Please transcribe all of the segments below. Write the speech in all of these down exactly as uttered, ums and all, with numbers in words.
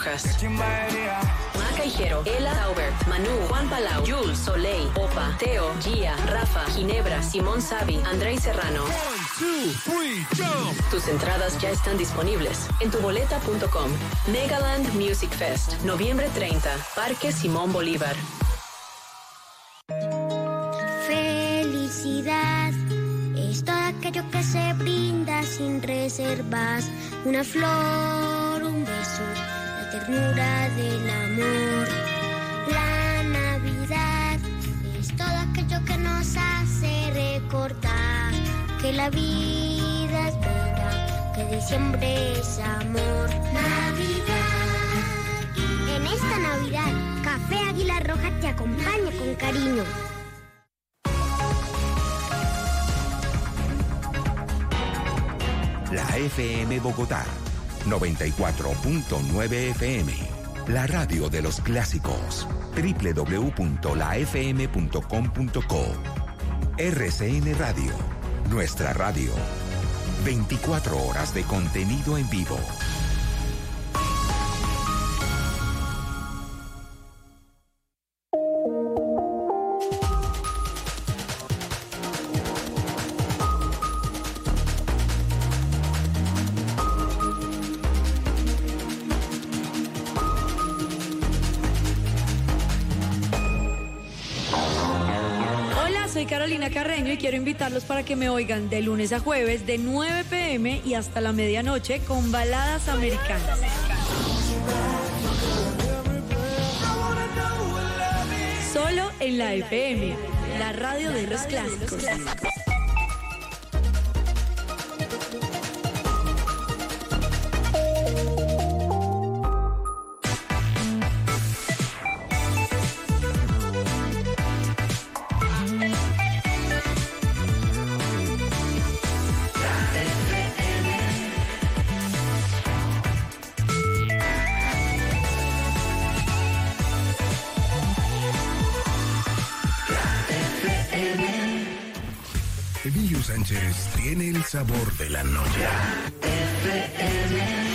Rojas, Maca Hijero, Ela Taubert, Manu, Juan Palau, Jules, Soleil, Opa, Teo, Gia, Rafa, Ginebra, Simón Savi, Andrei Serrano. One, two, three, jump. Tus entradas ya están disponibles en tuboleta punto com. Megaland Music Fest, noviembre treinta, Parque Simón Bolívar. Felicidad es todo aquello que se brinda sin reservas. Una flor, un beso, la ternura del amor. La Navidad es todo aquello que nos hace recordar que la vida es bella, que diciembre es amor. Navidad. En esta Navidad, Café Águila Roja te acompaña con cariño. La F M Bogotá, noventa y cuatro punto nueve F M, la radio de los clásicos, doble u doble u doble u punto la f m punto com punto co. R C N Radio, nuestra radio, veinticuatro horas de contenido en vivo. Soy Carolina Carreño y quiero invitarlos para que me oigan de lunes a jueves de nueve pe eme y hasta la medianoche con baladas americanas. Solo en la F M, la radio de los clásicos. Emilio Sánchez tiene el sabor de la noche. F M.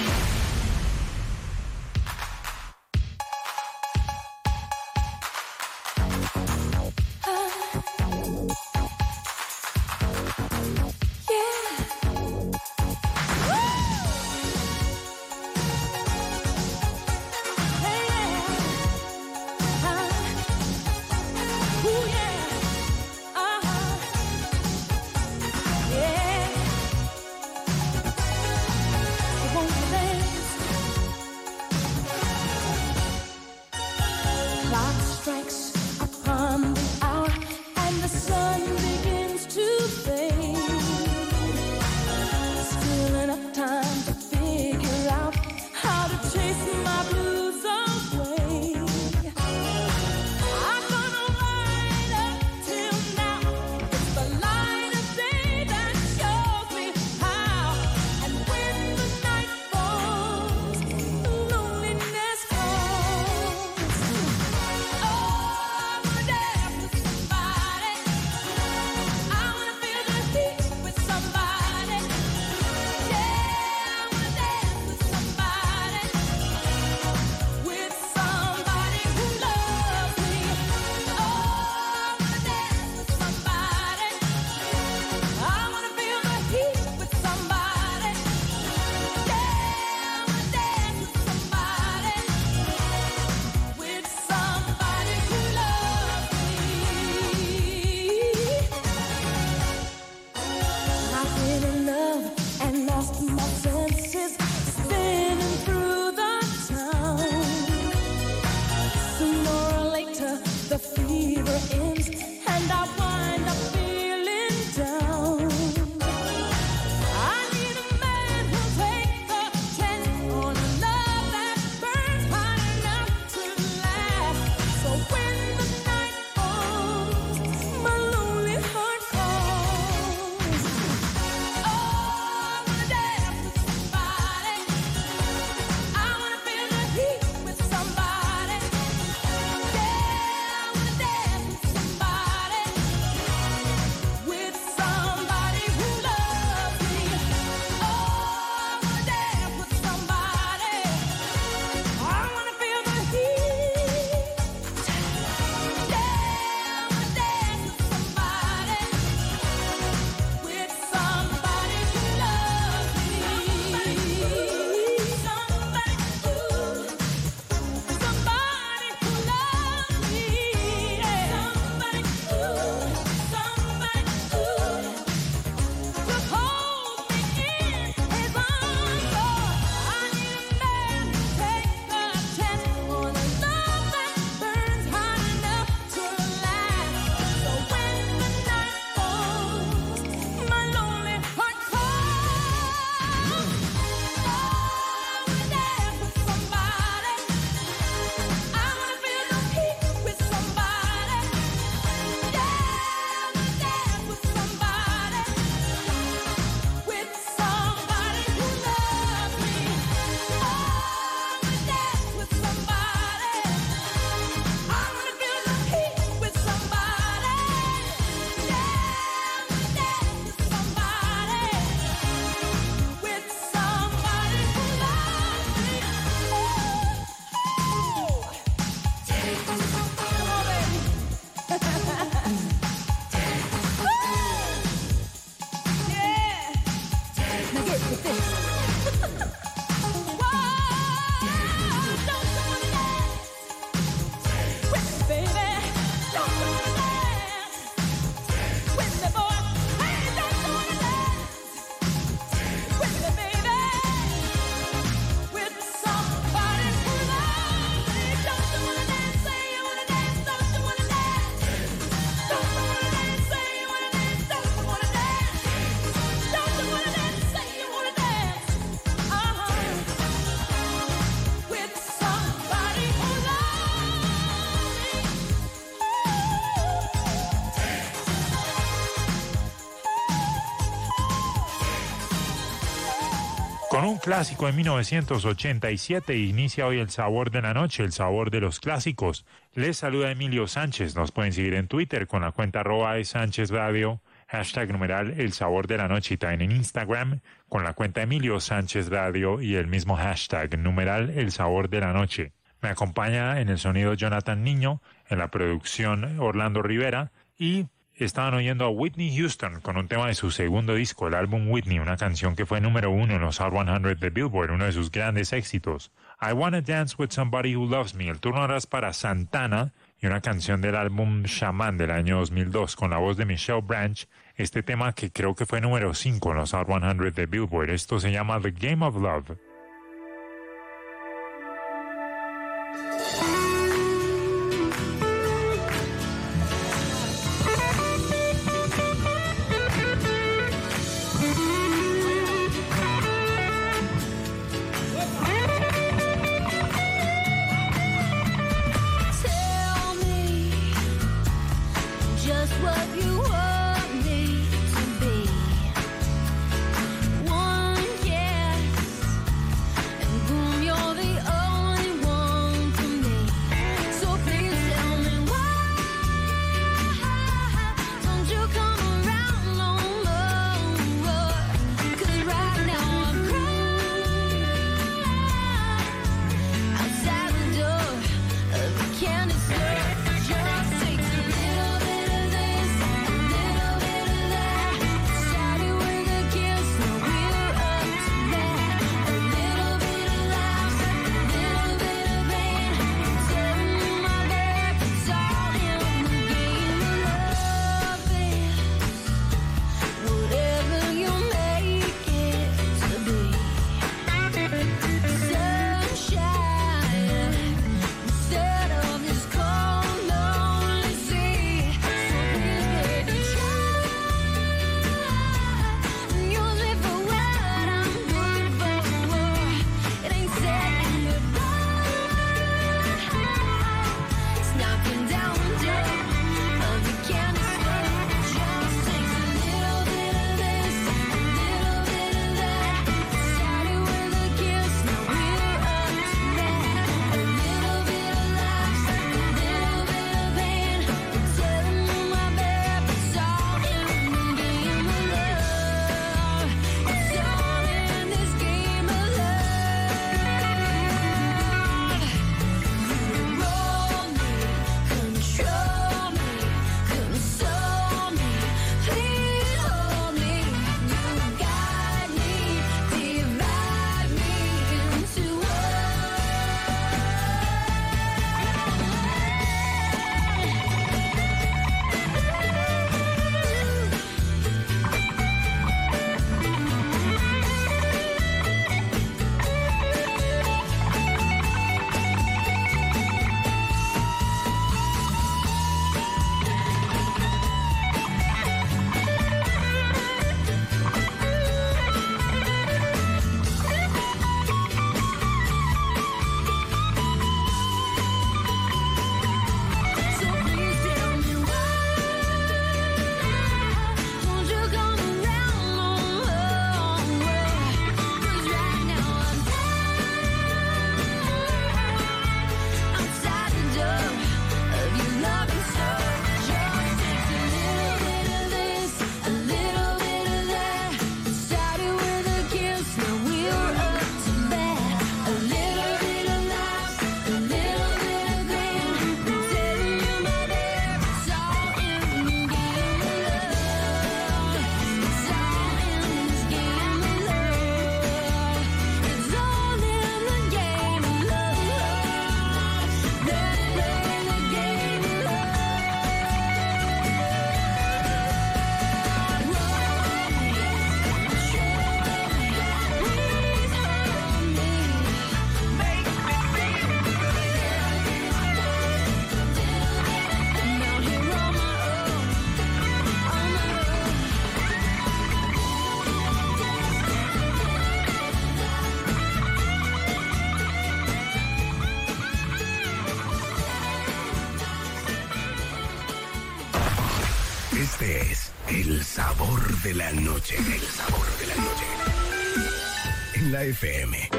un clásico de mil novecientos ochenta y siete. Inicia hoy el sabor de la noche, el sabor de los clásicos. Les saluda Emilio Sánchez. Nos pueden seguir en Twitter con la cuenta arroba de Sánchez Radio, hashtag numeral el sabor de la noche, y también en Instagram con la cuenta Emilio Sánchez Radio y el mismo hashtag numeral el sabor de la noche. Me acompaña en el sonido Jonathan Niño, en la producción Orlando Rivera, y estaban oyendo a Whitney Houston con un tema de su segundo disco, el álbum Whitney, una canción que fue número uno en los Hot cien de Billboard, uno de sus grandes éxitos. I Wanna Dance With Somebody Who Loves Me. El turno ahora es para Santana y una canción del álbum Shaman del año dos mil dos con la voz de Michelle Branch. Este tema que creo que fue número cinco en los Hot cien de Billboard. Esto se llama The Game of Love. Este es el sabor de la noche. El sabor de la noche. en la F M.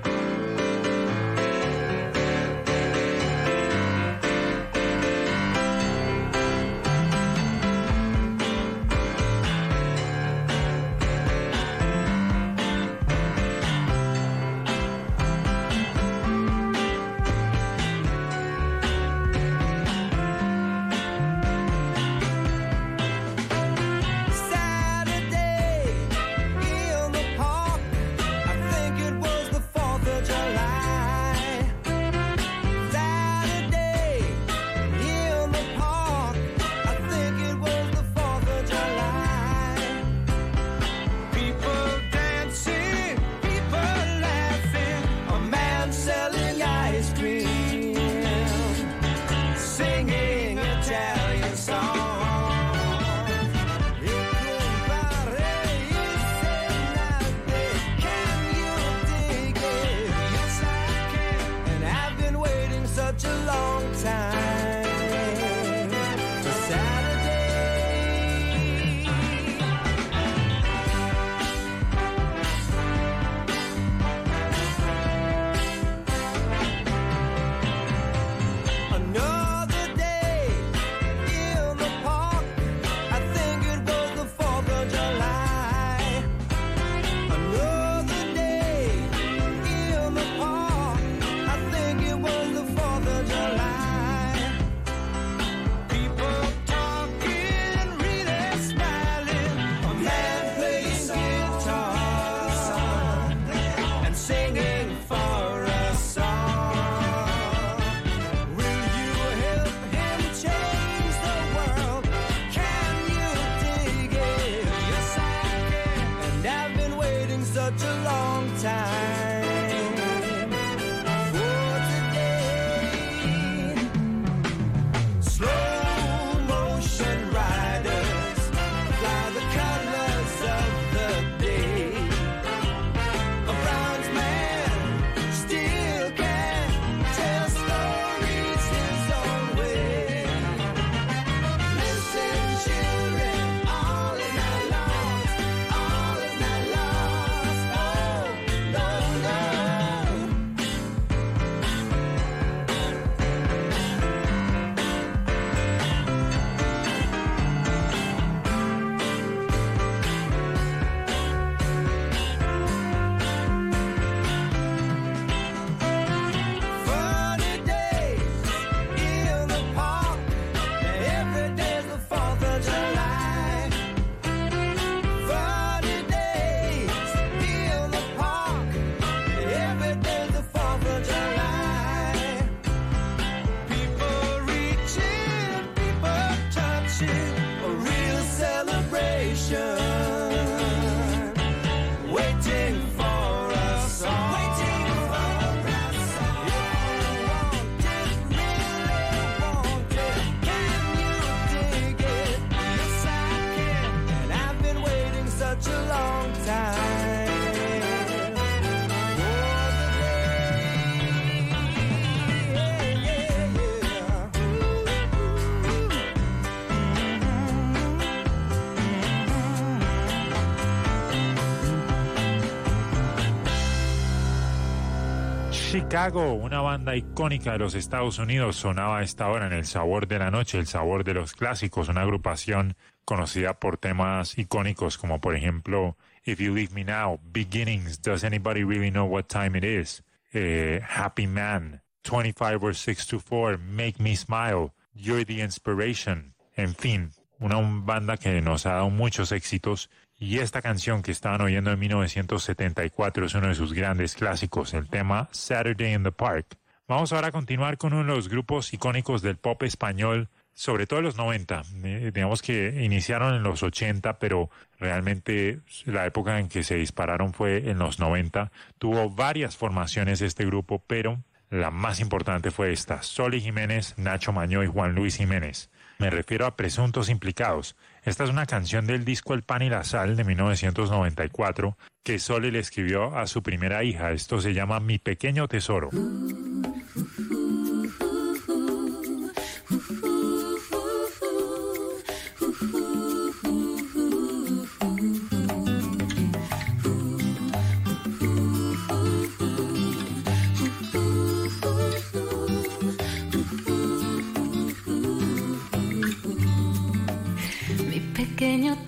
Chicago, una banda icónica de los Estados Unidos, sonaba a esta hora en El Sabor de la Noche, El Sabor de los Clásicos, una agrupación conocida por temas icónicos como por ejemplo If You Leave Me Now, Beginnings, Does Anybody Really Know What Time It Is, eh, Happy Man, twenty-five or six to four, Make Me Smile, You're the Inspiration, en fin, una banda que nos ha dado muchos éxitos. Y esta canción que estaban oyendo en mil novecientos setenta y cuatro es uno de sus grandes clásicos, el tema Saturday in the Park. Vamos ahora a continuar con uno de los grupos icónicos del pop español, sobre todo en los noventa. Eh, digamos que iniciaron en los ochenta, pero realmente la época en que se dispararon fue en los noventa. Tuvo varias formaciones este grupo, pero la más importante fue esta: Soli Jiménez, Nacho Mañó y Juan Luis Jiménez. Me refiero a Presuntos Implicados. Esta es una canción del disco El Pan y la Sal de mil novecientos noventa y cuatro que Soli le escribió a su primera hija. Esto se llama Mi Pequeño Tesoro.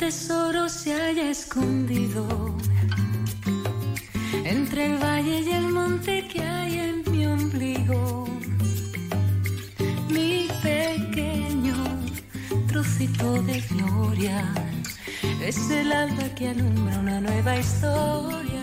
tesoro se haya escondido entre el valle y el monte que hay en mi ombligo. Mi pequeño trocito de gloria es el alba que alumbra una nueva historia.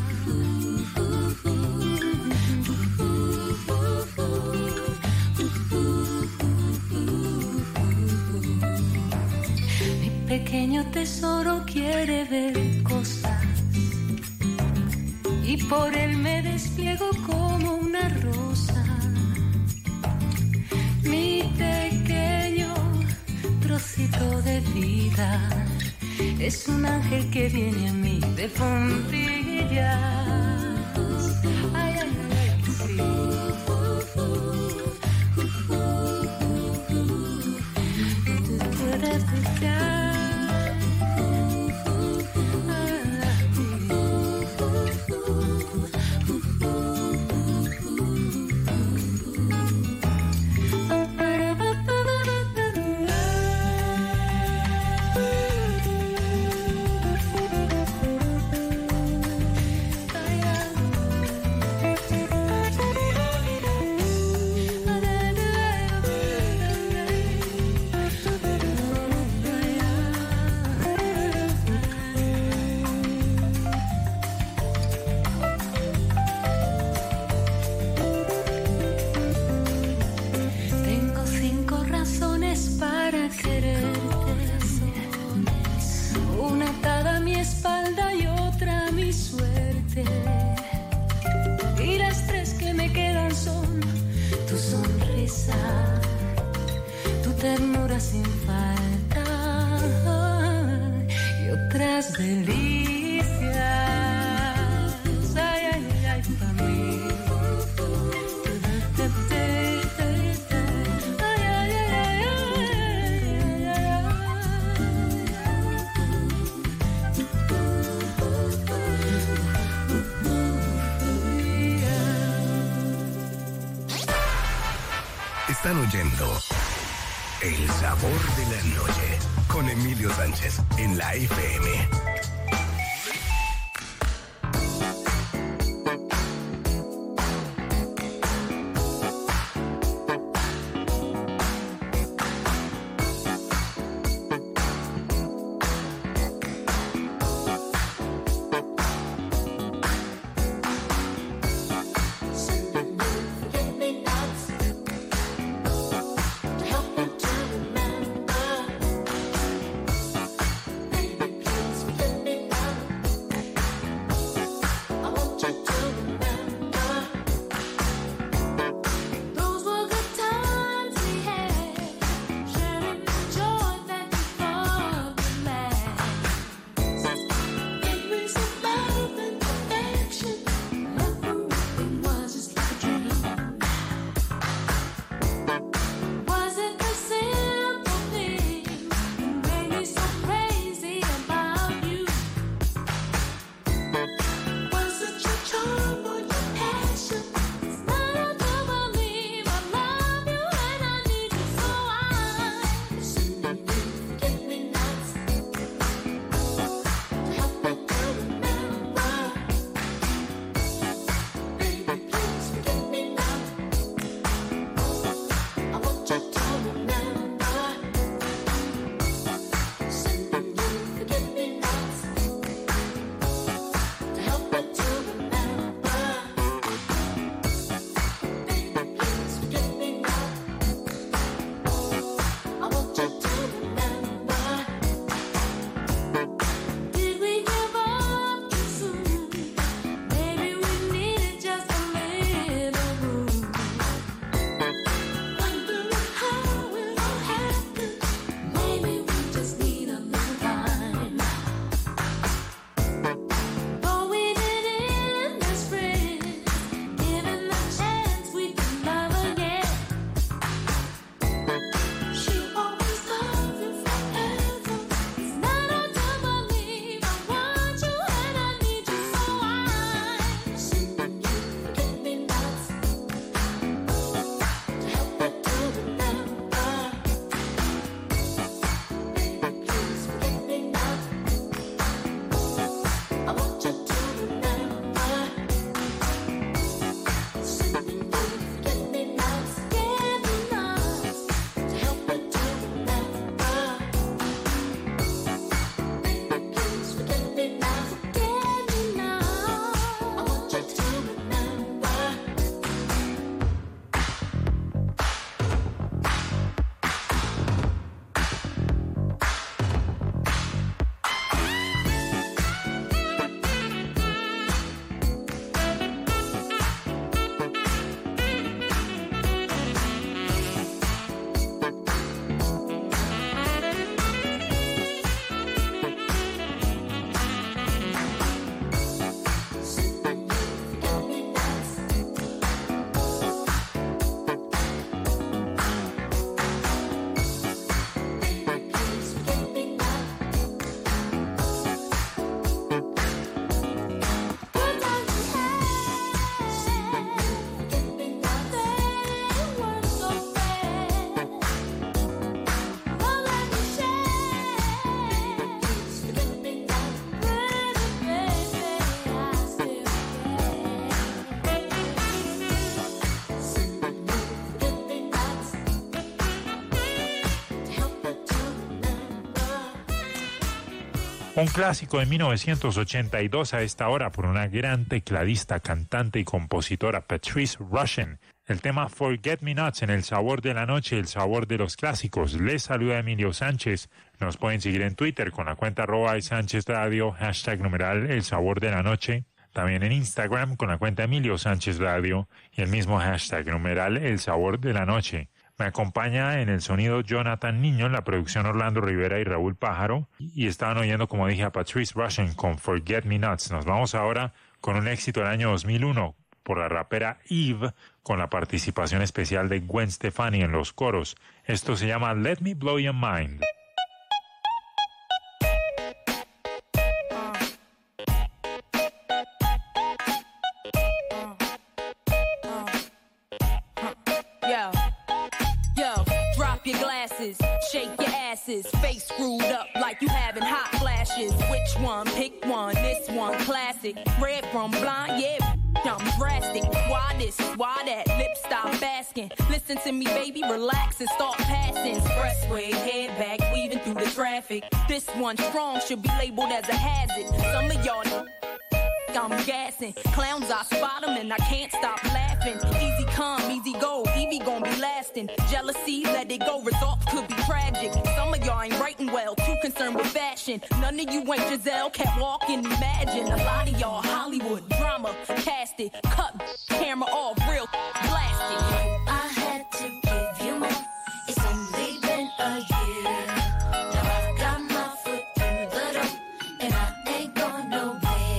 Mi pequeño tesoro quiere ver cosas y por él me despliego como una rosa. Mi pequeño trocito de vida es un ángel que viene a mí de puntillas. Ay, ay, ay, sí. Ternura sin falta y otras delicias. Ay, ay, ay, pa' mí. Ay, ay, ay, Están oyendo El Sabor de la Noche con Emilio Sánchez en la F M. Help me to remember. Baby, please Un clásico de mil novecientos ochenta y dos a esta hora por una gran tecladista, cantante y compositora, Patrice Rushen. El tema Forget Me Nots en El Sabor de la Noche, el sabor de los clásicos. Les saluda Emilio Sánchez. Nos pueden seguir en Twitter con la cuenta arroba Sánchez Radio, hashtag numeral El Sabor de la Noche. También en Instagram con la cuenta Emilio Sánchez Radio y el mismo hashtag numeral El Sabor de la Noche. Me acompaña en el sonido Jonathan Niño, en la producción Orlando Rivera y Raúl Pájaro. Y estaban oyendo, como dije, a Patrice Rushen con Forget Me Nots. Nos vamos ahora con un éxito del año dos mil uno por la rapera Eve, con la participación especial de Gwen Stefani en los coros. Esto se llama Let Me Blow Your Mind. Shake your asses, face screwed up like you having hot flashes. Which one? Pick one. This one classic. Red from blind, yeah, I'm drastic. Why this? Why that? Lip stop asking. Listen to me, baby, relax and start passing. Expressway, head back, weaving through the traffic. This one strong should be labeled as a hazard. Some of y'all know I'm gassing. Clowns, I spot them and I can't stop laughing. Easy come, easy go, Evie gon' be lasting. Jealousy, let it go, results could be tragic. Some of y'all ain't writing well, too concerned with fashion. None of you ain't Giselle, can't walk and imagine. A lot of y'all Hollywood drama, cast it, cut, camera off, real blasted. I had to give you more, it's only been a year. Now I've got my foot through the door, and I ain't going nowhere.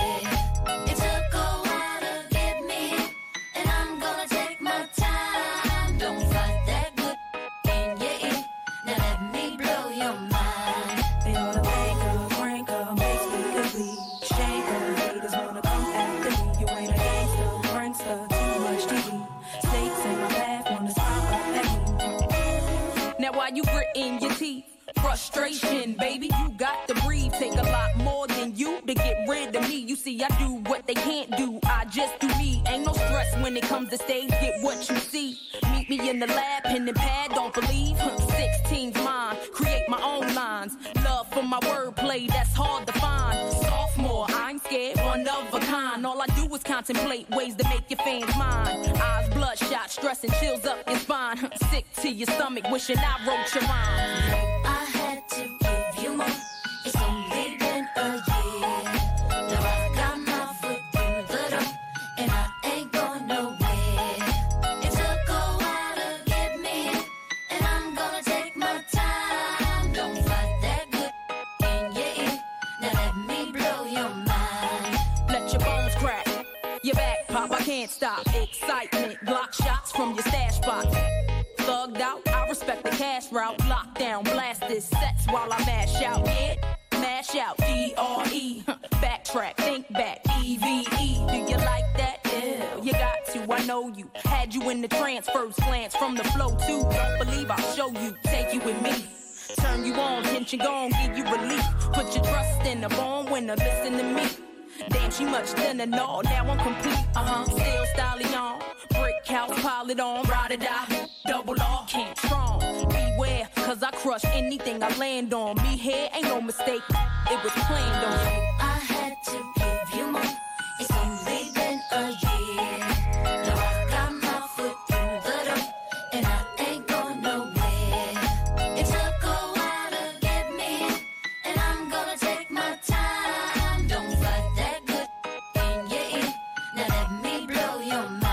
You gritting your teeth, frustration, baby, you got to breathe. Take a lot more than you to get rid of me. You see, I do what they can't do, I just do me. Ain't no stress when it comes to stage, get what you see. Meet me in the lab, pen and pad, don't believe. sixteen's mine, create my own lines. Love for my wordplay, that's hard to find. Sophomore, I ain't scared, one of a kind. All I do is contemplate ways to make your fans mine. Eyes bloodshot, stress and chills up your spine. Sick to your stomach, wishing I wrote your rhyme. I had to give you more, it's only been a year. Now I've got my foot through the door, and I ain't going nowhere. It took a while to get me, and I'm gonna take my time. Don't fight that good in your ear, now let me blow your mind. Let your bones crack, your back pop, I can't stop. Excitement, block shots from your stash box. Thugged out, I respect the cash route. Lockdown, blast this sets while I mash out. Yeah, mash out, D R E. Backtrack, think back, E V E. Do you like that? Yeah, you got to, I know you. Had you in the trance, first glance from the flow too. Don't believe I'll show you, take you with me. Turn you on, tension gone, give you relief. Put your trust in the born winner, listen to me. Damn, she much thinner, no, now I'm complete. Uh-huh, still stallion. Brick house, pile it on, ride or die. Double R, can't strong. Beware, cause I crush anything I land on. Me here, ain't no mistake, it was planned on. I had to give you more, it's only been a year. Now I've got my foot through the door, and I ain't going nowhere. It took a while to get me, and I'm gonna take my time. Don't fight that good in your ear, now let me blow your mind.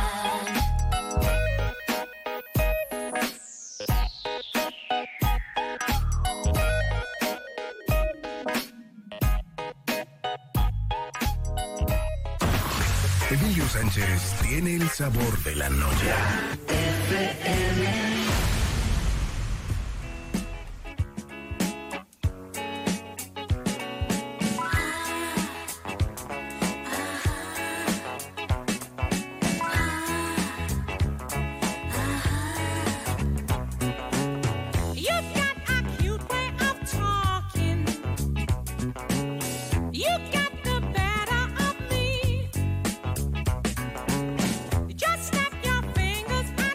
Emilio Sánchez tiene el sabor de la noche. F M. Just snap your fingers.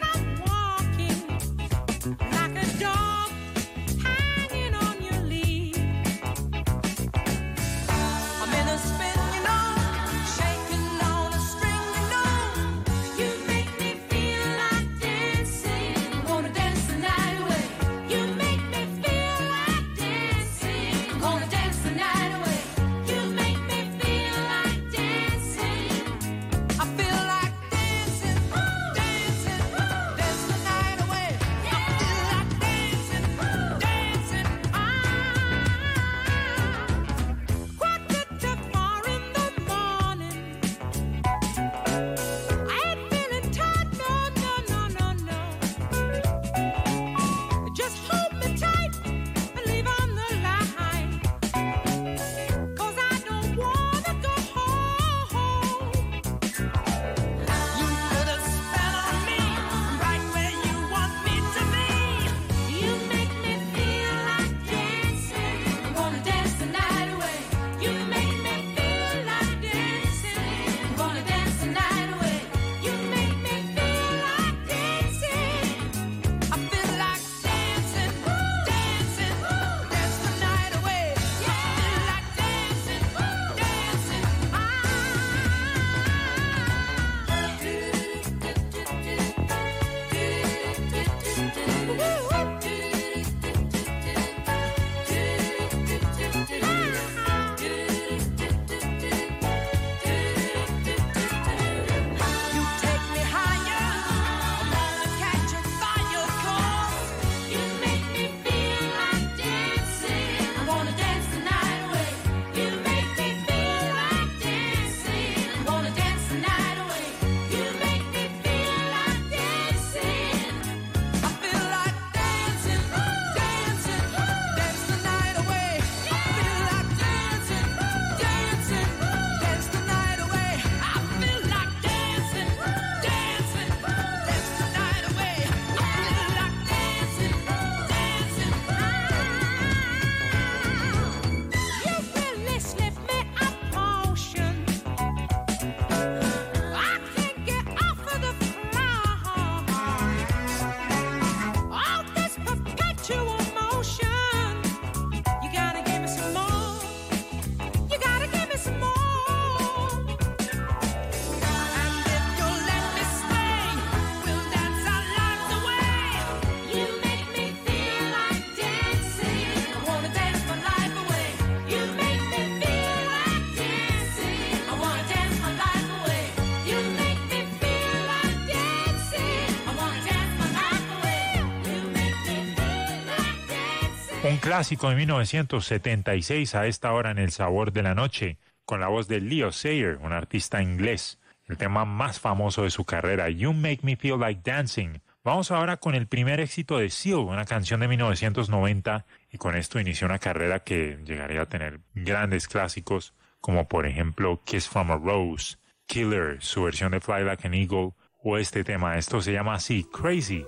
Un clásico de mil novecientos setenta y seis a esta hora en El Sabor de la Noche, con la voz de Leo Sayer, un artista inglés. El tema más famoso de su carrera, You Make Me Feel Like Dancing. Vamos ahora con el primer éxito de Seal, una canción de mil novecientos noventa, y con esto inició una carrera que llegaría a tener grandes clásicos, como por ejemplo Kiss from a Rose, Killer, su versión de Fly Like an Eagle, o este tema. Esto se llama así, Crazy.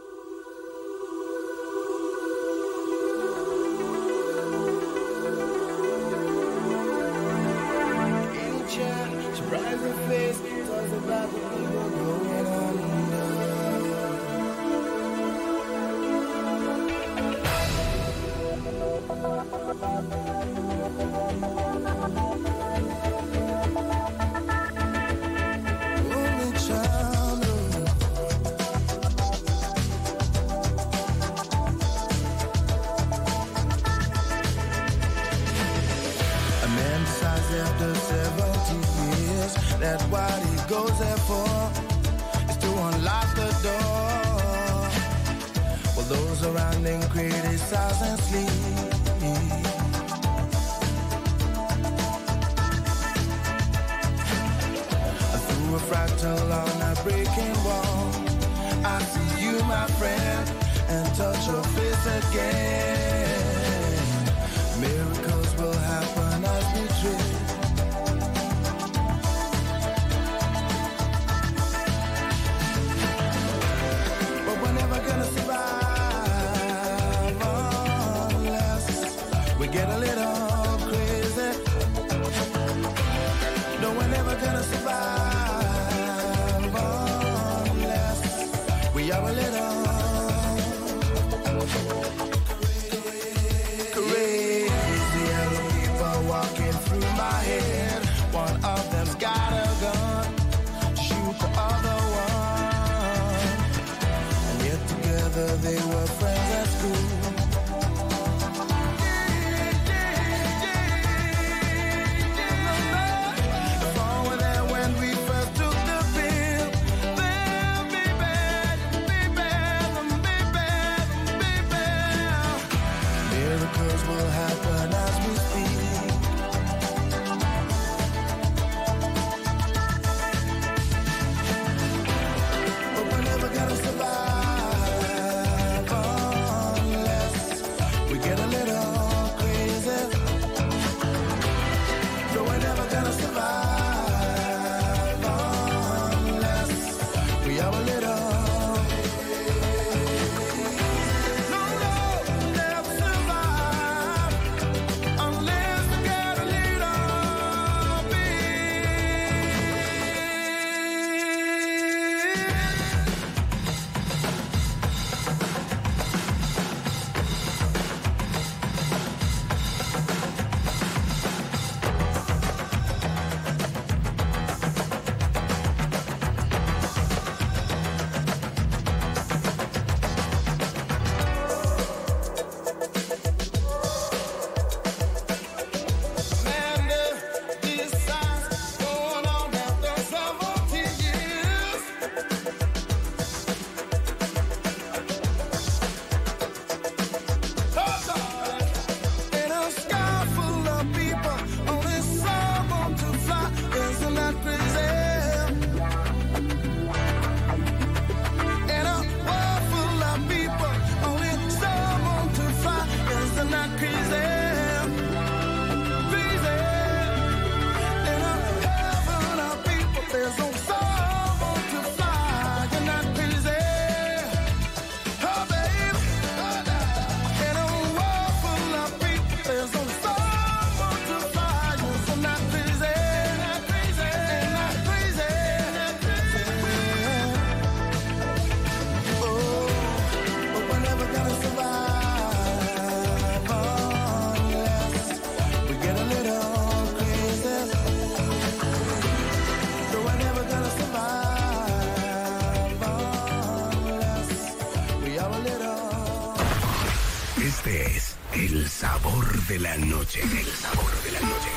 Este es El Sabor de la Noche. El Sabor de la Noche.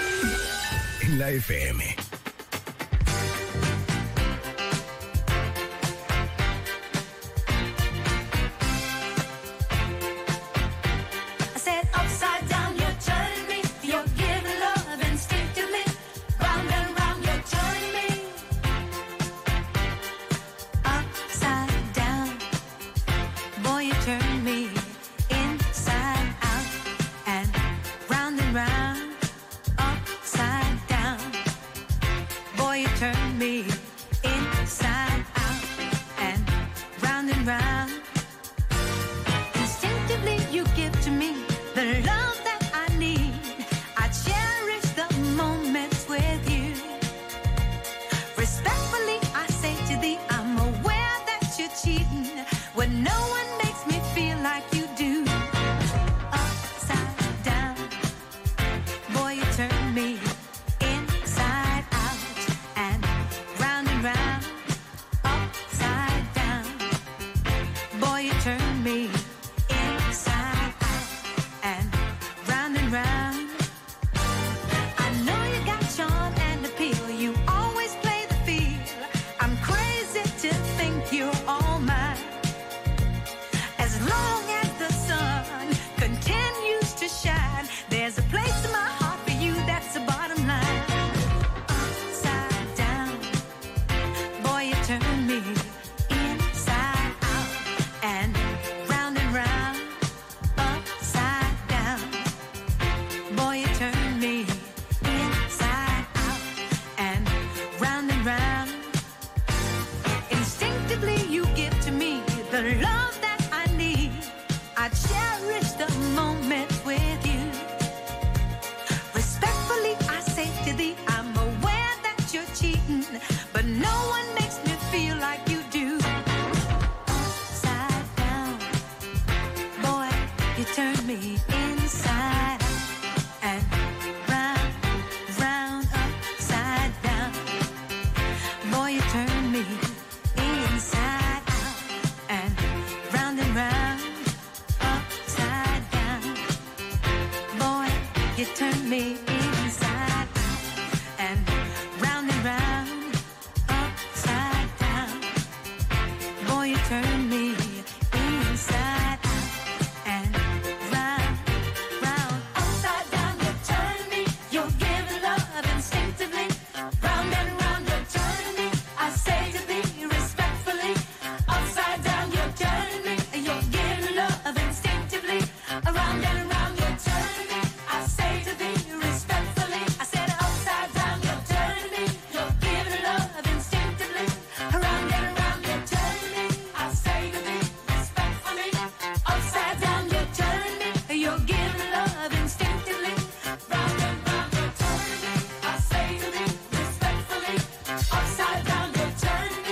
En la F M. round. Instinctively you give to me the love that I need. I cherish the moments with you. Respectfully I say to thee, I'm aware that you're cheating when no one makes me feel like you do. Upside down, boy, you turn me inside out and round and round. Upside down, boy, you turn me inside out and round and round. I know you got charm and appeal. You always play the field. I'm crazy to think you're all mine. As long as the sun continues to shine, there's a place in my heart for you, that's the bottom line. Upside down, boy, you turn me inside out and round and round. Upside down, boy, you turn me inside out and round and round. Instinctively you give to me the love that I need. I cherish the moment with you. Respectfully I say to thee, I'm aware that you're cheating, but no one makes me feel like you do. Upside down, boy, you turn me inside out and round, round, upside down. Boy, you turn me inside out and round and round, upside down. Boy, you turn me inside out and round and round, upside down. Boy, you turn me inside out and round, round, upside down. You turn me, you're giving love instinctively. Round and round, you turn me. I say to thee respectfully. Upside down, you turn me, you're giving love instinctively. Around and around, you turn me. I say to thee respectfully. I said upside down, you turn me, you're giving love instinctively. Around and around, you turn me. I say to thee respectfully. Upside down, you turn me, you're giving love instinctively. Round and round, you turn me. I say to thee respectfully. Upside down, you turn me.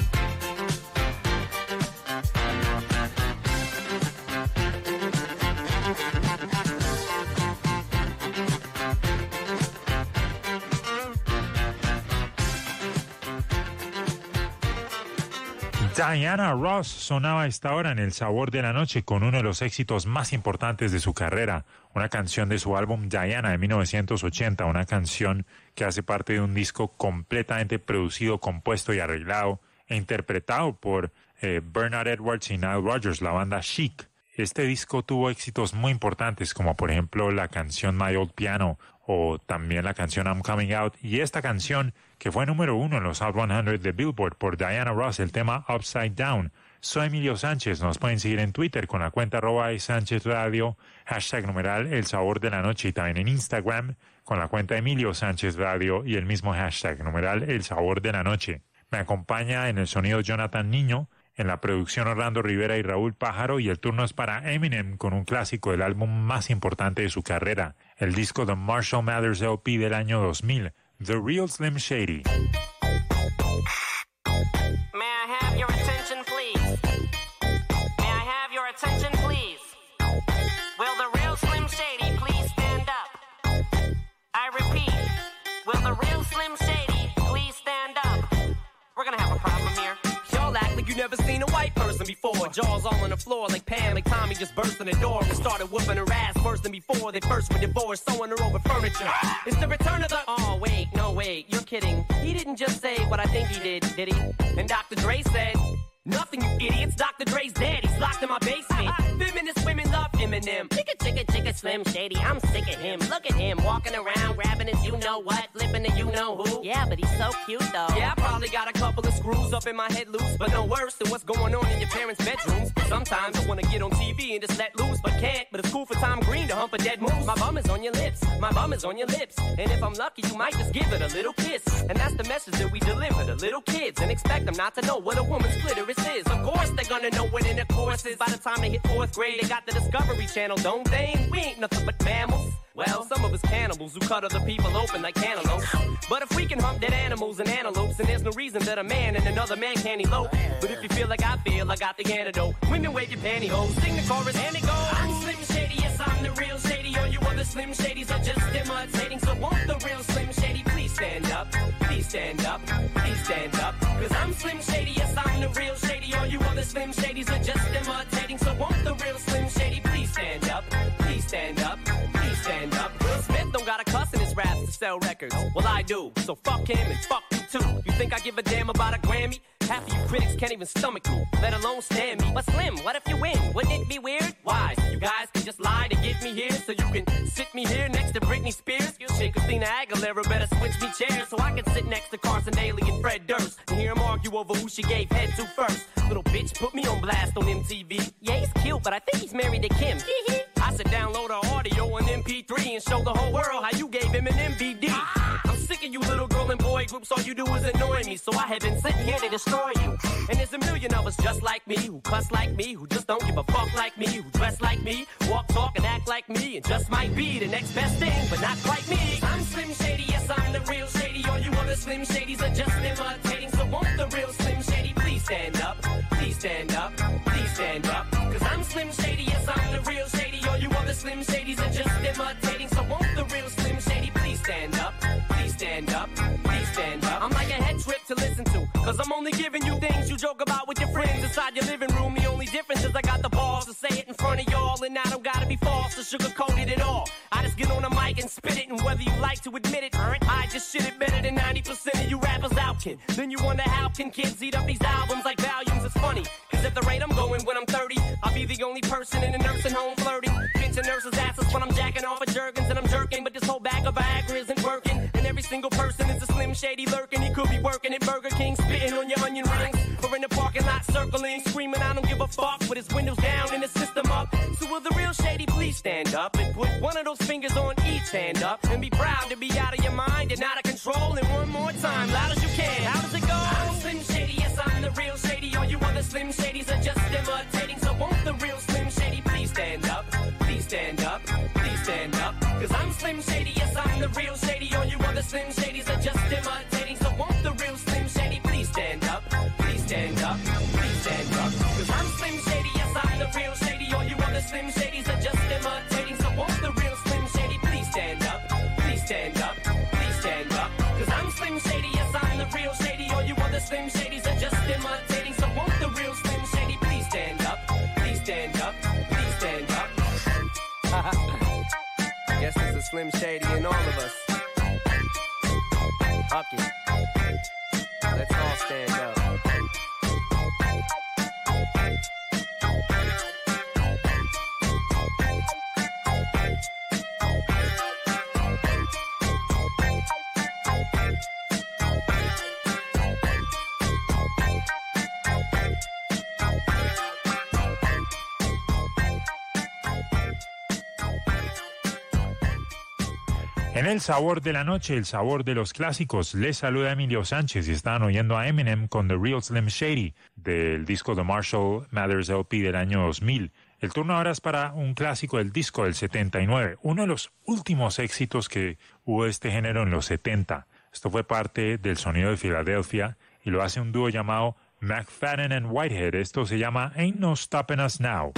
Diana Ross sonaba a esta hora en El Sabor de la Noche con uno de los éxitos más importantes de su carrera, una canción de su álbum Diana de mil novecientos ochenta, una canción que hace parte de un disco completamente producido, compuesto y arreglado e interpretado por eh, Bernard Edwards y Nile Rodgers, la banda Chic. Este disco tuvo éxitos muy importantes como por ejemplo la canción My Old Piano o también la canción I'm Coming Out, y esta canción que fue número uno en los Hot cien de Billboard por Diana Ross, el tema Upside Down. Soy Emilio Sánchez, nos pueden seguir en Twitter con la cuenta arroba Sánchez Radio, hashtag numeral El Sabor de la Noche, y también en Instagram con la cuenta Emilio Sánchez Radio y el mismo hashtag numeral El Sabor de la Noche. Me acompaña en el sonido Jonathan Niño, en la producción Orlando Rivera y Raúl Pájaro, y el turno es para Eminem con un clásico del álbum más importante de su carrera, el disco The Marshall Mathers L P del año dos mil, The Real Slim Shady. May I have your attention, please? May I have your attention, please? Will the real Slim Shady please stand up? I repeat, will the real Slim Shady please stand up? We're gonna have a problem here. Y'all act like you never seen a white person before. Jaws all on the floor like Pam, like Tommy just burst in the door and started whooping her ass worse than before. They first were divorced, sewing her over furniture. It's the return of the... Oh, wait, no, wait, you're kidding. He didn't just say what I think he did, did he? And Doctor Dre said... Nothing, you idiots. Doctor Dre's dead. He's locked in my basement. Feminist women love Eminem. Chicka, chicka, chicka, Slim Shady. I'm sick of him. Look at him walking around, grabbing his you know what, flipping the you know know who? Yeah, but he's so cute though. Yeah, I probably got a couple of screws up in my head loose, but no worse than what's going on in your parents' bedrooms. Sometimes I wanna get on T V and just let loose, but can't. But it's cool for Tom Green to hump a dead moose. My bum is on your lips, my bum is on your lips, and if I'm lucky, you might just give it a little kiss. And that's the message that we deliver to little kids, and expect them not to know what a woman's clitoris is. Of course, they're gonna know what intercourse is. By the time they hit fourth grade, they got the Discovery Channel, don't they? We ain't nothing but mammals. Well, some of us cannibals who cut other people open like cantaloupes. But if we can hump dead animals and antelopes, then there's no reason that a man and another man can't elope. But if you feel like I feel, I got the antidote. Women wave your pantyhose, sing the chorus, and it goes. I'm Slim Shady, yes, I'm the real Shady. All you other Slim Shadys are just imitating. So won't the real Slim Shady please stand up? Please stand up, please stand up. Cause I'm Slim Shady, yes, I'm the real Shady. All you other Slim Shadys are just imitating. So won't the real Slim Shady please stand up? Please stand up, please stand up. Will Smith don't got a cuss in his raps to sell records. Well, I do, so fuck him and fuck you too. You think I give a damn about a Grammy? Half of you critics can't even stomach me, let alone stand me. But Slim, what if you win? Wouldn't it be weird? Why? You guys can just lie to get me here, so you can sit me here next to Britney Spears. Shit, Christina Aguilera better switch me chairs, so I can sit next to Carson Daly and Fred Durst and hear them argue over who she gave head to first. Little bitch put me on blast on M T V. Yeah, he's cute, but I think he's married to Kim. I said download our audio on M P three and show the whole world how you gave him an M V D. I'm sick of you little girl and boy groups, all you do is annoy me, so I have been sitting here to destroy you. And there's a million of us just like me, who cuss like me, who just don't give a fuck like me, who dress like me, walk, talk, and act like me, and just might be the next best thing, but not quite me. I'm Slim Shady, yes, I'm the real Shady. All you other Slim Shadys are just imitating, so won't the real Slim Shady please stand up? Please stand up, please stand up. Cause I'm Slim Shady, yes, I'm the real Shady. All you other Slim Shadys are just imitating, so won't the real Slim Shady please stand up? Please stand up, please stand up. I'm like a head trip to listen to, cause I'm only giving you things you joke about with your friends inside your living room. The only difference is I got the balls to say it in front of y'all, and I don't gotta be false or sugarcoated at all. I just get on the mic and spit it, and whether you like to admit it, I just shit it better than ninety percent of you rappers out, kid. Then you wonder how can kids eat up these albums like volumes? It's funny, cause at the rate I'm going when I'm thirty, I'll be the only person in a nursing home flirting, pinching nurses' asses when I'm jacking off of Jergens and I'm jerking, but this whole bag of Viagra isn't working, and every single person is a Slim Shady lurking. He could be working at Burger King, spitting on your onion rings, or in the parking lot circling, screaming I don't give a fuck, with his windows down and his system up. So will the real Shady please stand up and put one of those fingers on each hand up, and be proud to be out of your mind and out of control, and one more time, loud as you can. How does it go? I'm Slim Shady, yes, I'm the real Shady. All you other Slim Shadys are just imitating, so won't the real Slim Shady please stand up? Please stand up, please stand up. Cause I'm Slim Shady, yes, I'm the real Shady. All you other Slim Shadys are just imitating, so won't the real Slim Shady please stand up? Please stand up, please stand up. Cause I'm Slim Shady, yes, I'm the real Shady. All you other Slim Shadys are just imitating, so won't the real Slim Shady please stand up? Please stand up, please stand up. Cause I'm Slim Shady, yes, I'm the real Shady. All you other Slim Shadys are just imitating, so won't the real Slim Shady please stand up? Please stand up, please stand up. Guess there's a Slim Shady in all of us. Fuck it. Let's all stand up. En el sabor de la noche, el sabor de los clásicos, les saluda Emilio Sánchez y están oyendo a Eminem con The Real Slim Shady del disco The Marshall Mathers L P del año dos mil. El turno ahora es para un clásico del disco del setenta y nueve, uno de los últimos éxitos que hubo de este género en los setenta. Esto fue parte del sonido de Filadelfia y lo hace un dúo llamado McFadden and Whitehead. Esto se llama Ain't No Stopping Us Now.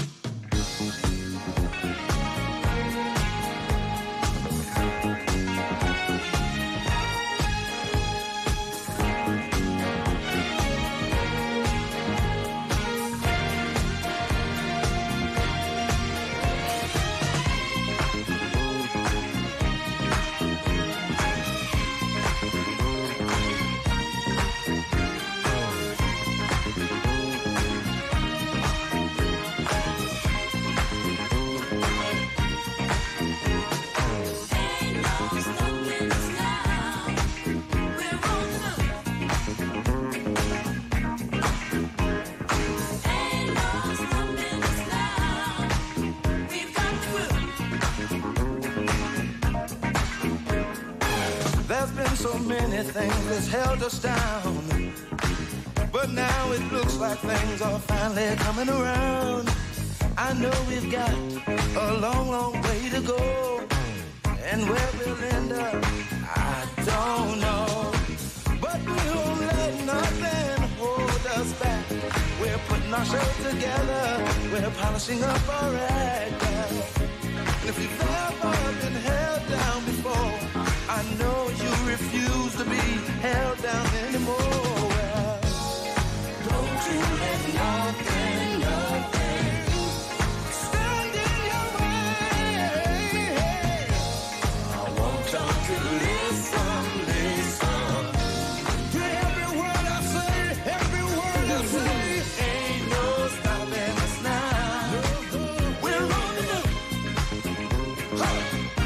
so many things that's held us down. But now it looks like things are finally coming around. I know we've got a long, long way to go. And where we'll end up, I don't know. But we won't let nothing hold us back. We're putting our show together. We're polishing up our act. And if you've ever been held down before, I know you refuse to be held down anymore. Don't you let nothing, nothing stand in your way. I want y'all to listen, listen to every word I say, every word I say. Ain't no stopping us now. We're on the move. Huh.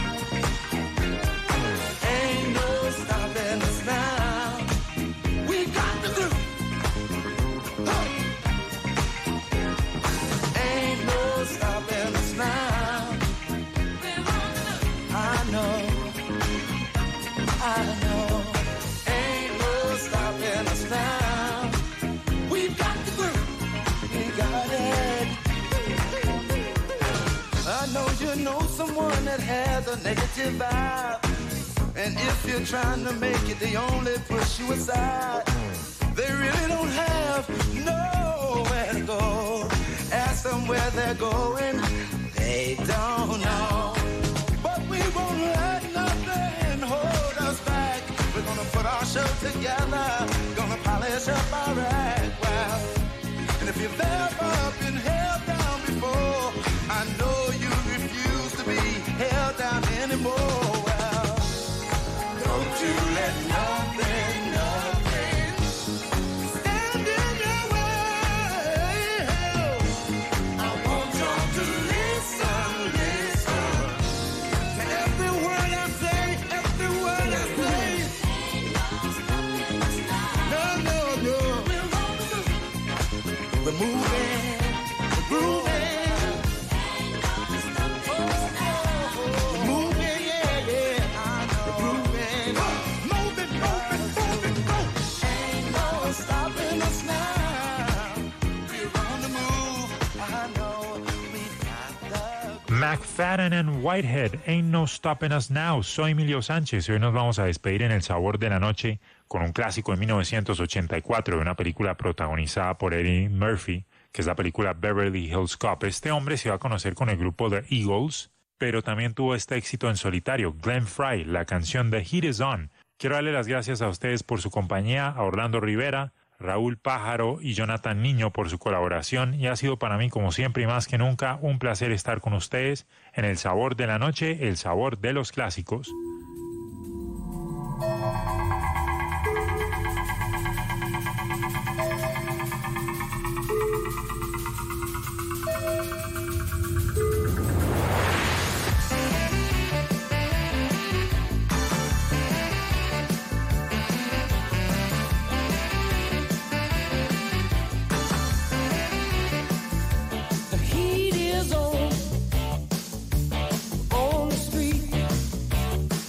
Ain't no stopping us now. We got the groove. Huh. Ain't no stopping us now. I know, I know. Ain't no stopping us now. We got the groove. We got it. I know you know someone that has a negative vibe. And if you're trying to make it, they only push you aside. They really don't have nowhere to go. Ask them where they're going, they don't know. But we won't let nothing hold us back. We're gonna put our show together, gonna polish up our act. Well, and if you've ever been held down before, I know you refuse to be held down anymore. Well, don't you let nothing, nothing stand in your way. I want y'all to listen, listen to every word I say, every word I say. No, no, no. We're moving, we're grooving. We're moving, yeah, yeah. I know. We're grooving. Moving, moving, moving, go. Ain't no stopping us now. We're on the move. I know we got the McFadden and Whitehead, Ain't No Stopping Us Now. Soy Emilio Sánchez y hoy nos vamos a despedir en El Sabor de la Noche con un clásico de mil novecientos ochenta y cuatro de una película protagonizada por Eddie Murphy, que es la película Beverly Hills Cop. Este hombre se va a conocer con el grupo The Eagles, pero también tuvo este éxito en solitario, Glenn Frey, la canción The Heat Is On. Quiero darle las gracias a ustedes por su compañía, a Orlando Rivera, Raúl Pájaro y Jonathan Niño por su colaboración, y ha sido para mí, como siempre y más que nunca, un placer estar con ustedes en El Sabor de la Noche, el sabor de los clásicos. The heat is on, on the street.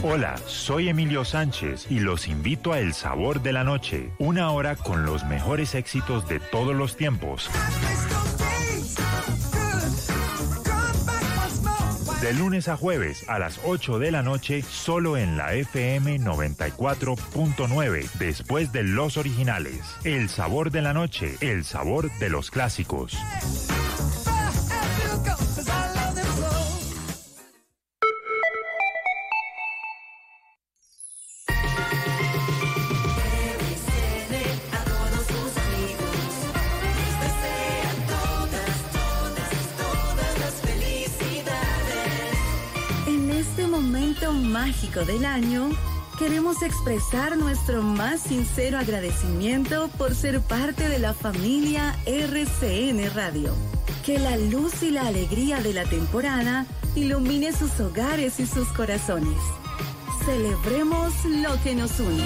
Hola, soy Emilio Sánchez y los invito a El Sabor de la Noche, una hora con los mejores éxitos de todos los tiempos. De lunes a jueves a las ocho de la noche, solo en la F M noventa y cuatro punto nueve, después de los originales. El Sabor de la Noche, el sabor de los clásicos. Mágico del año, queremos expresar nuestro más sincero agradecimiento por ser parte de la familia R C N Radio. Que la luz y la alegría de la temporada ilumine sus hogares y sus corazones. Celebremos lo que nos une.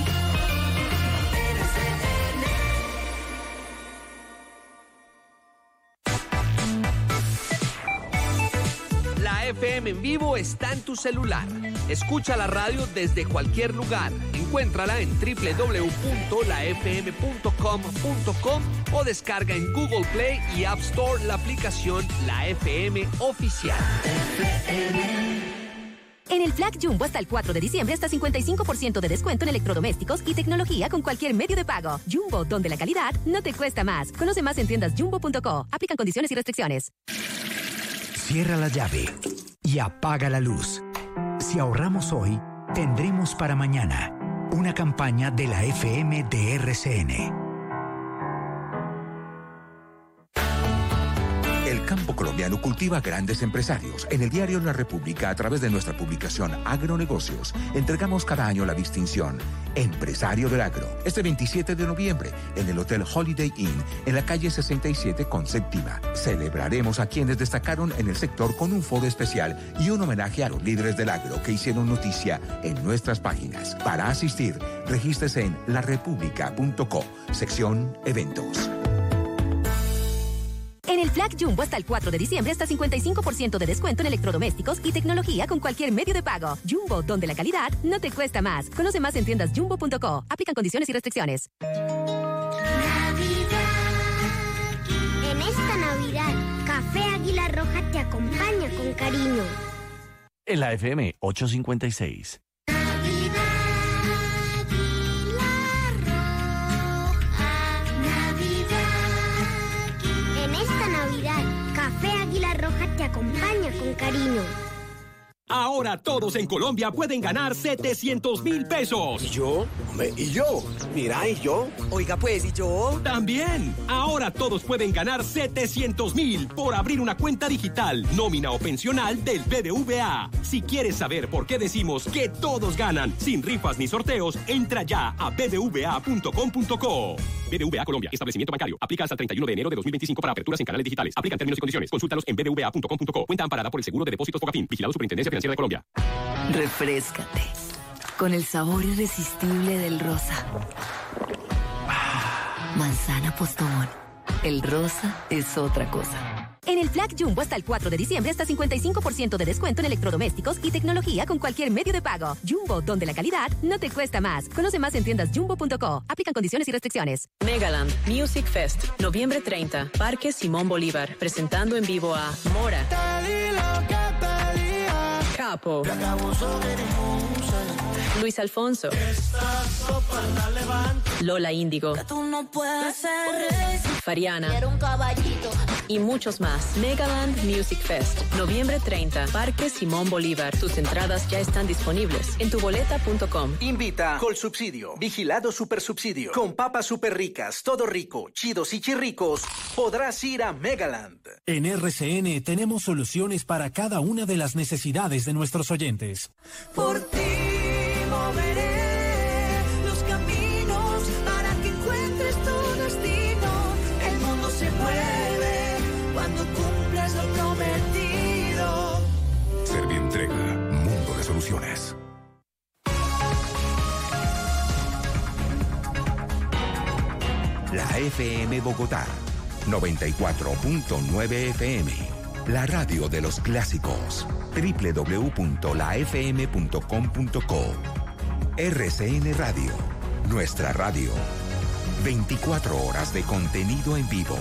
La F M en vivo está en tu celular. Escucha la radio desde cualquier lugar. Encuéntrala en doble u doble u doble u punto la f m punto com punto com o descarga en Google Play y App Store la aplicación La F M Oficial. En el Flag Jumbo hasta el cuatro de diciembre hasta cincuenta y cinco por ciento de descuento en electrodomésticos y tecnología con cualquier medio de pago. Jumbo, donde la calidad no te cuesta más. Conoce más en tiendas jumbo punto co. Aplican condiciones y restricciones. Cierra la llave y apaga la luz. Si ahorramos hoy, tendremos para mañana. Una campaña de la F M de R C N. El campo colombiano cultiva grandes empresarios. En el diario La República, a través de nuestra publicación Agronegocios, entregamos cada año la distinción Empresario del Agro. Este veintisiete de noviembre, en el Hotel Holiday Inn, en la calle sesenta y siete con séptima. Celebraremos a quienes destacaron en el sector con un foro especial y un homenaje a los líderes del agro que hicieron noticia en nuestras páginas. Para asistir, regístrese en la república punto co, sección Eventos. En el Flag Jumbo hasta el cuatro de diciembre hasta cincuenta y cinco por ciento de descuento en electrodomésticos y tecnología con cualquier medio de pago. Jumbo, donde la calidad no te cuesta más. Conoce más en tiendas jumbo punto co. Aplican condiciones y restricciones. Navidad. En esta Navidad, Café Águila Roja te acompaña con cariño. En la F M ochocientos cincuenta y seis. Café Águila Roja te acompaña con cariño. Ahora todos en Colombia pueden ganar setecientos mil pesos. ¿Y yo? ¿Y yo? Mira, ¿y yo? Oiga pues, ¿y yo? También. Ahora todos pueden ganar setecientos mil por abrir una cuenta digital, nómina o pensional del B B V A. Si quieres saber por qué decimos que todos ganan, sin rifas ni sorteos, entra ya a b b v a punto com punto co. B B V A Colombia, establecimiento bancario. Aplica hasta el treinta y uno de enero de dos mil veinticinco para aperturas en canales digitales. Aplican términos y condiciones. Consúltalos en b b v a punto com punto co. Cuenta amparada por el Seguro de Depósitos Fogafín. Vigilado Superintendencia Financiera de Colombia. Refréscate con el sabor irresistible del rosa. Manzana Postobón. El rosa es otra cosa. En el Flag Jumbo hasta el cuatro de diciembre hasta cincuenta y cinco por ciento de descuento en electrodomésticos y tecnología con cualquier medio de pago. Jumbo, donde la calidad no te cuesta más. Conoce más en tiendas jumbo punto co. Aplican condiciones y restricciones. Megaland Music Fest, noviembre treinta, Parque Simón Bolívar, presentando en vivo a Mora, Capo, Luis Alfonso, Lola Índigo, Fariana y muchos más. Megaland Music Fest, noviembre treinta, Parque Simón Bolívar. Tus entradas ya están disponibles en tu boleta punto com. Invita Colsubsidio, Vigilado Supersubsidio. Con papas super ricas, todo rico, chidos y chirricos, podrás ir a Megaland. En R C N tenemos soluciones para cada una de las necesidades de nuestros oyentes. Por ti moveré los caminos para que encuentres tu destino. El mundo se mueve cuando cumples lo prometido. Servientrega, mundo de soluciones. La F M Bogotá, noventa y cuatro punto nueve F M. la radio de los clásicos. doble u doble u doble u punto la f m punto com punto co. R C N Radio, nuestra radio. veinticuatro horas de contenido en vivo.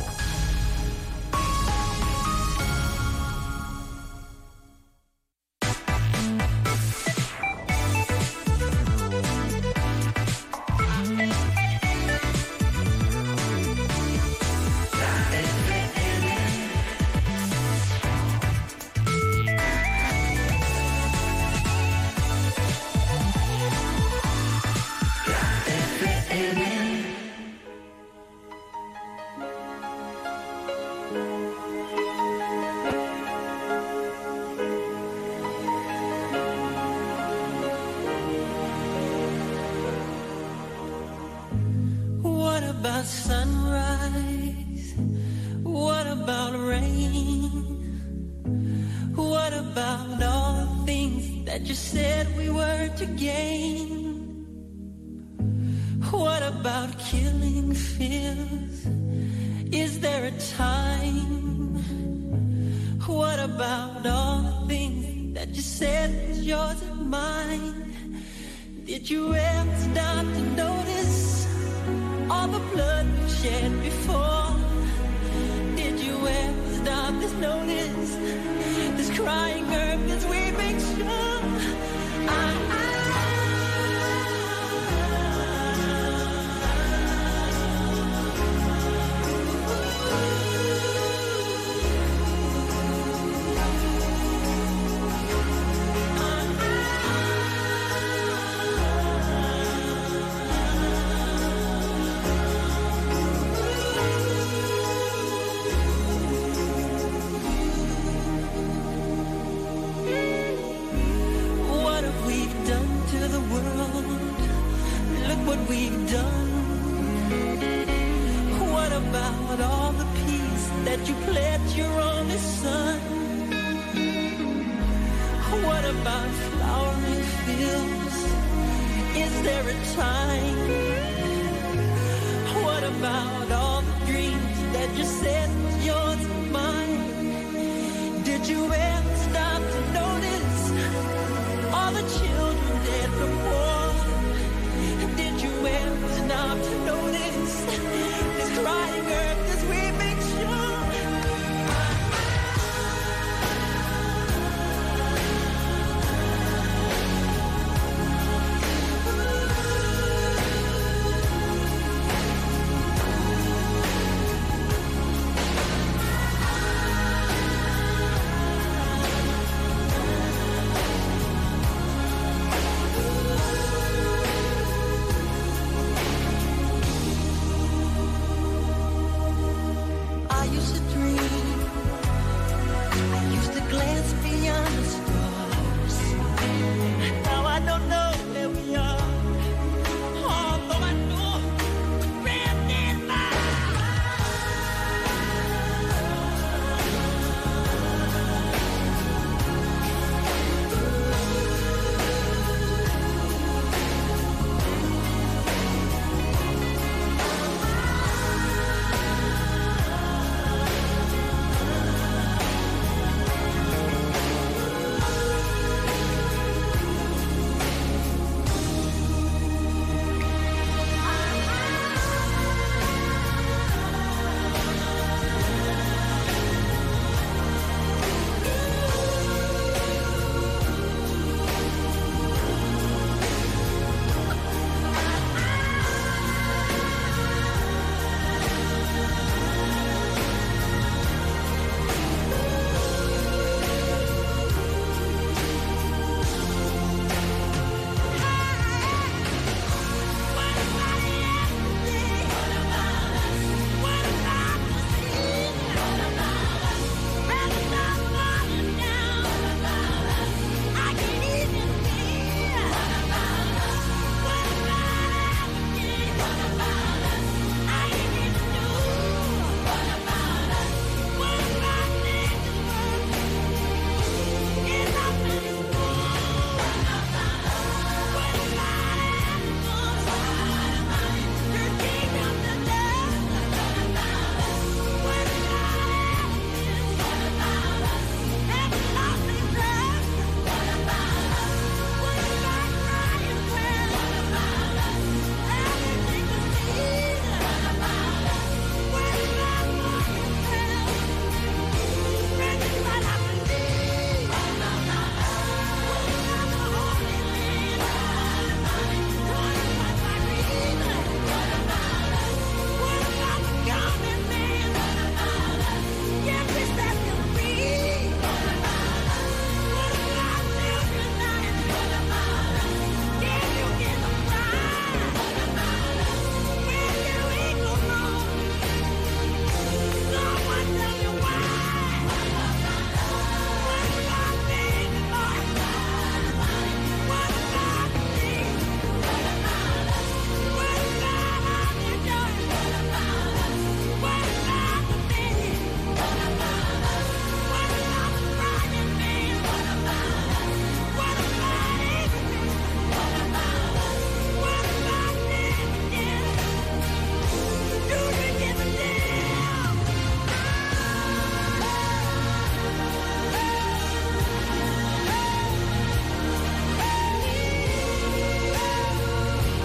What about all the dreams that you said